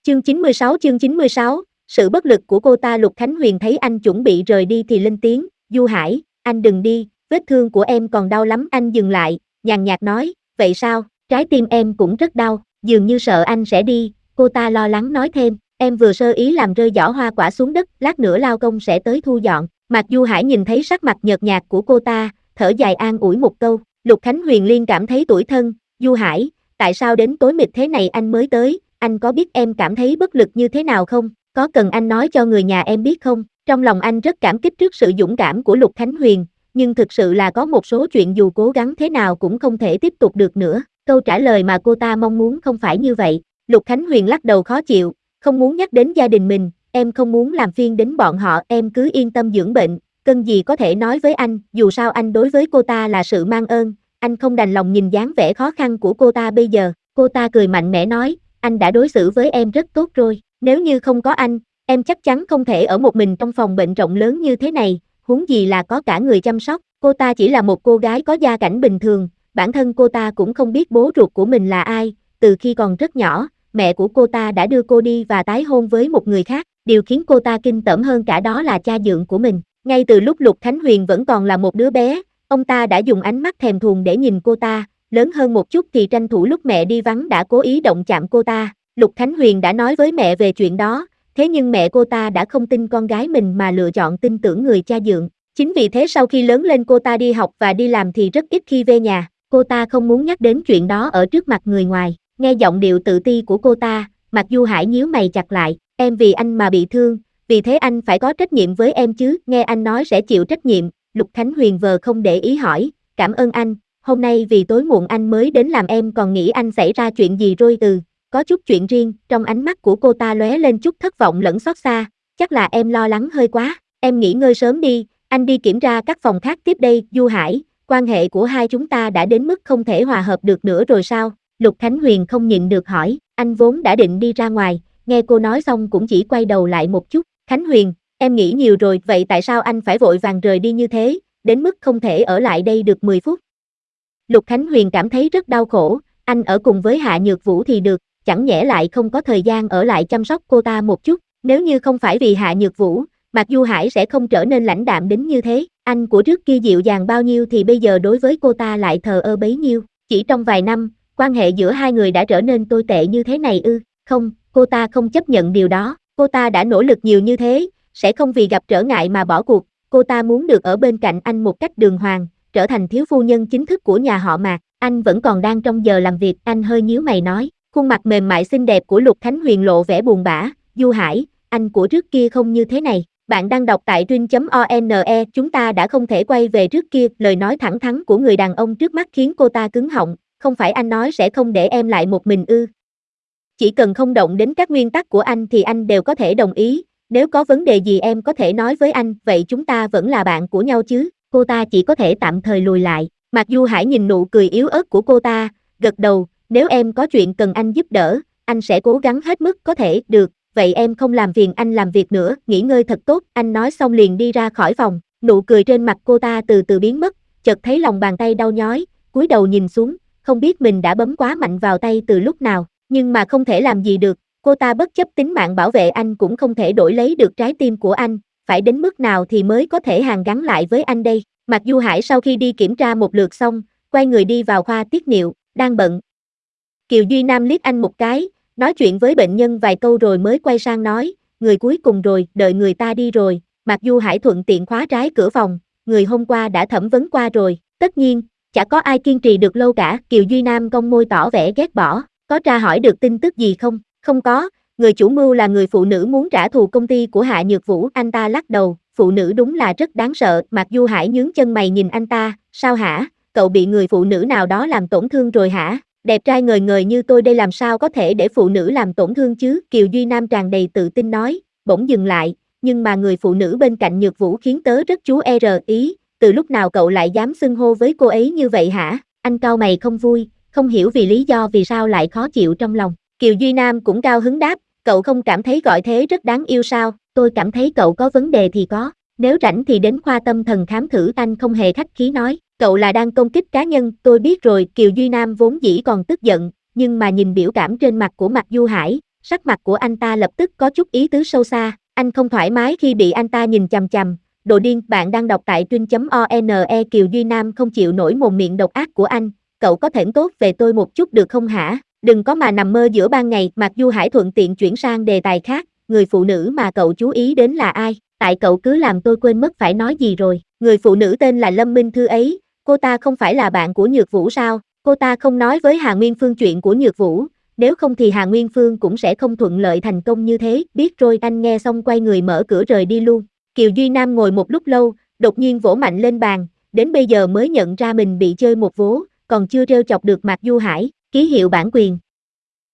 Chương 96, sự bất lực của cô ta. Lục Khánh Huyền thấy anh chuẩn bị rời đi thì lên tiếng, Du Hải, anh đừng đi, vết thương của em còn đau lắm. Anh dừng lại, nhàn nhạt nói, vậy sao, trái tim em cũng rất đau, dường như sợ anh sẽ đi, cô ta lo lắng nói thêm, em vừa sơ ý làm rơi giỏ hoa quả xuống đất, lát nữa lao công sẽ tới thu dọn. Mạc Du Hải nhìn thấy sắc mặt nhợt nhạt của cô ta, thở dài an ủi một câu. Lục Khánh Huyền liên cảm thấy tủi thân, Du Hải, tại sao đến tối mịt thế này anh mới tới, anh có biết em cảm thấy bất lực như thế nào không, có cần anh nói cho người nhà em biết không? Trong lòng anh rất cảm kích trước sự dũng cảm của Lục Khánh Huyền, nhưng thực sự là có một số chuyện dù cố gắng thế nào cũng không thể tiếp tục được nữa. Câu trả lời mà cô ta mong muốn không phải như vậy. Lục Khánh Huyền lắc đầu khó chịu, không muốn nhắc đến gia đình mình, em không muốn làm phiền đến bọn họ, em cứ yên tâm dưỡng bệnh, cần gì có thể nói với anh, dù sao anh đối với cô ta là sự mang ơn, anh không đành lòng nhìn dáng vẻ khó khăn của cô ta bây giờ. Cô ta cười mạnh mẽ nói, anh đã đối xử với em rất tốt rồi, nếu như không có anh, em chắc chắn không thể ở một mình trong phòng bệnh rộng lớn như thế này, huống gì là có cả người chăm sóc. Cô ta chỉ là một cô gái có gia cảnh bình thường, bản thân cô ta cũng không biết bố ruột của mình là ai, từ khi còn rất nhỏ, mẹ của cô ta đã đưa cô đi và tái hôn với một người khác, điều khiến cô ta kinh tởm hơn cả đó là cha dượng của mình. Ngay từ lúc Lục Khánh Huyền vẫn còn là một đứa bé, ông ta đã dùng ánh mắt thèm thuồng để nhìn cô ta, lớn hơn một chút thì tranh thủ lúc mẹ đi vắng đã cố ý động chạm cô ta. Lục Khánh Huyền đã nói với mẹ về chuyện đó, thế nhưng mẹ cô ta đã không tin con gái mình mà lựa chọn tin tưởng người cha dượng. Chính vì thế sau khi lớn lên cô ta đi học và đi làm thì rất ít khi về nhà, cô ta không muốn nhắc đến chuyện đó ở trước mặt người ngoài. Nghe giọng điệu tự ti của cô ta, Mạc Du Hải nhíu mày chặt lại, em vì anh mà bị thương, vì thế anh phải có trách nhiệm với em chứ, nghe anh nói sẽ chịu trách nhiệm. Lục Khánh Huyền vờ không để ý hỏi, cảm ơn anh, hôm nay vì tối muộn anh mới đến làm em còn nghĩ anh xảy ra chuyện gì rồi. Có chút chuyện riêng. Trong ánh mắt của cô ta lóe lên chút thất vọng lẫn xót xa, chắc là em lo lắng hơi quá, em nghỉ ngơi sớm đi, anh đi kiểm tra các phòng khác tiếp đây. Du Hải, quan hệ của hai chúng ta đã đến mức không thể hòa hợp được nữa rồi sao? Lục Khánh Huyền không nhịn được hỏi, anh vốn đã định đi ra ngoài, nghe cô nói xong cũng chỉ quay đầu lại một chút. Khánh Huyền, em nghĩ nhiều rồi, vậy tại sao anh phải vội vàng rời đi như thế, đến mức không thể ở lại đây được 10 phút? Lục Khánh Huyền cảm thấy rất đau khổ, anh ở cùng với Hạ Nhược Vũ thì được, chẳng nhẽ lại không có thời gian ở lại chăm sóc cô ta một chút, nếu như không phải vì Hạ Nhược Vũ, Mạc Du Hải sẽ không trở nên lãnh đạm đến như thế, anh của trước kia dịu dàng bao nhiêu thì bây giờ đối với cô ta lại thờ ơ bấy nhiêu, chỉ trong vài năm, quan hệ giữa hai người đã trở nên tồi tệ như thế này ư? Không, cô ta không chấp nhận điều đó, cô ta đã nỗ lực nhiều như thế, sẽ không vì gặp trở ngại mà bỏ cuộc, cô ta muốn được ở bên cạnh anh một cách đường hoàng, trở thành thiếu phu nhân chính thức của nhà họ Mạc. Anh vẫn còn đang trong giờ làm việc, anh hơi nhíu mày nói, khuôn mặt mềm mại xinh đẹp của Lục Khánh Huyền lộ vẻ buồn bã, Du Hải, anh của trước kia không như thế này. Bạn đang đọc tại truyện.one, chúng ta đã không thể quay về trước kia. Lời nói thẳng thắn của người đàn ông trước mắt khiến cô ta cứng họng, không phải anh nói sẽ không để em lại một mình ư? Chỉ cần không động đến các nguyên tắc của anh thì anh đều có thể đồng ý, nếu có vấn đề gì em có thể nói với anh, vậy chúng ta vẫn là bạn của nhau chứ? Cô ta chỉ có thể tạm thời lùi lại. Mạc Du Hải nhìn nụ cười yếu ớt của cô ta, gật đầu, nếu em có chuyện cần anh giúp đỡ, anh sẽ cố gắng hết mức có thể. Được, vậy em không làm phiền anh làm việc nữa, nghỉ ngơi thật tốt. Anh nói xong liền đi ra khỏi phòng, nụ cười trên mặt cô ta từ từ biến mất, chợt thấy lòng bàn tay đau nhói, cúi đầu nhìn xuống, không biết mình đã bấm quá mạnh vào tay từ lúc nào, nhưng mà không thể làm gì được, cô ta bất chấp tính mạng bảo vệ anh cũng không thể đổi lấy được trái tim của anh, phải đến mức nào thì mới có thể hàn gắn lại với anh đây. Mạc Du Hải sau khi đi kiểm tra một lượt xong, quay người đi vào khoa tiết niệu, đang bận. Kiều Duy Nam liếc anh một cái, nói chuyện với bệnh nhân vài câu rồi mới quay sang nói, người cuối cùng rồi, đợi người ta đi rồi. Mạc Du Hải thuận tiện khóa trái cửa phòng, người hôm qua đã thẩm vấn qua rồi, tất nhiên, chả có ai kiên trì được lâu cả. Kiều Duy Nam cong môi tỏ vẻ ghét bỏ, có tra hỏi được tin tức gì không? Không có, người chủ mưu là người phụ nữ muốn trả thù công ty của Hạ Nhược Vũ. Anh ta lắc đầu, phụ nữ đúng là rất đáng sợ. Mạc Du Hải nhướng chân mày nhìn anh ta, sao hả, cậu bị người phụ nữ nào đó làm tổn thương rồi hả? Đẹp trai ngời ngời như tôi đây làm sao có thể để phụ nữ làm tổn thương chứ? Kiều Duy Nam tràn đầy tự tin nói, bỗng dừng lại, nhưng mà người phụ nữ bên cạnh Nhược Vũ khiến tớ rất chú ý, từ lúc nào cậu lại dám xưng hô với cô ấy như vậy hả? Anh cau mày không vui, không hiểu vì lý do vì sao lại khó chịu trong lòng. Kiều Duy Nam cũng cao hứng đáp, cậu không cảm thấy gọi thế rất đáng yêu sao? Tôi cảm thấy cậu có vấn đề thì có, nếu rảnh thì đến khoa tâm thần khám thử. Anh không hề khách khí nói, cậu là đang công kích cá nhân. Tôi biết rồi. Kiều Duy Nam vốn dĩ còn tức giận, nhưng mà nhìn biểu cảm trên mặt của Mạc Du Hải, sắc mặt của anh ta lập tức có chút ý tứ sâu xa, anh không thoải mái khi bị anh ta nhìn chằm chằm. Đồ điên, bạn đang đọc tại truyện.one. Kiều Duy Nam không chịu nổi mồm miệng độc ác của anh, cậu có thẻn tốt về tôi một chút được không hả? Đừng có mà nằm mơ giữa ban ngày. Mạc Du Hải thuận tiện chuyển sang đề tài khác, người phụ nữ mà cậu chú ý đến là ai? Tại cậu cứ làm tôi quên mất phải nói gì rồi. Người phụ nữ tên là Lâm Minh Thư ấy, cô ta không phải là bạn của Nhược Vũ sao? Cô ta không nói với Hà Nguyên Phương chuyện của Nhược Vũ, nếu không thì Hà Nguyên Phương cũng sẽ không thuận lợi thành công như thế. Biết rồi. Anh nghe xong quay người mở cửa rời đi luôn. Kiều Duy Nam ngồi một lúc lâu, đột nhiên vỗ mạnh lên bàn, đến bây giờ mới nhận ra mình bị chơi một vố, còn chưa trêu chọc được Mạc Du Hải. Ký hiệu bản quyền.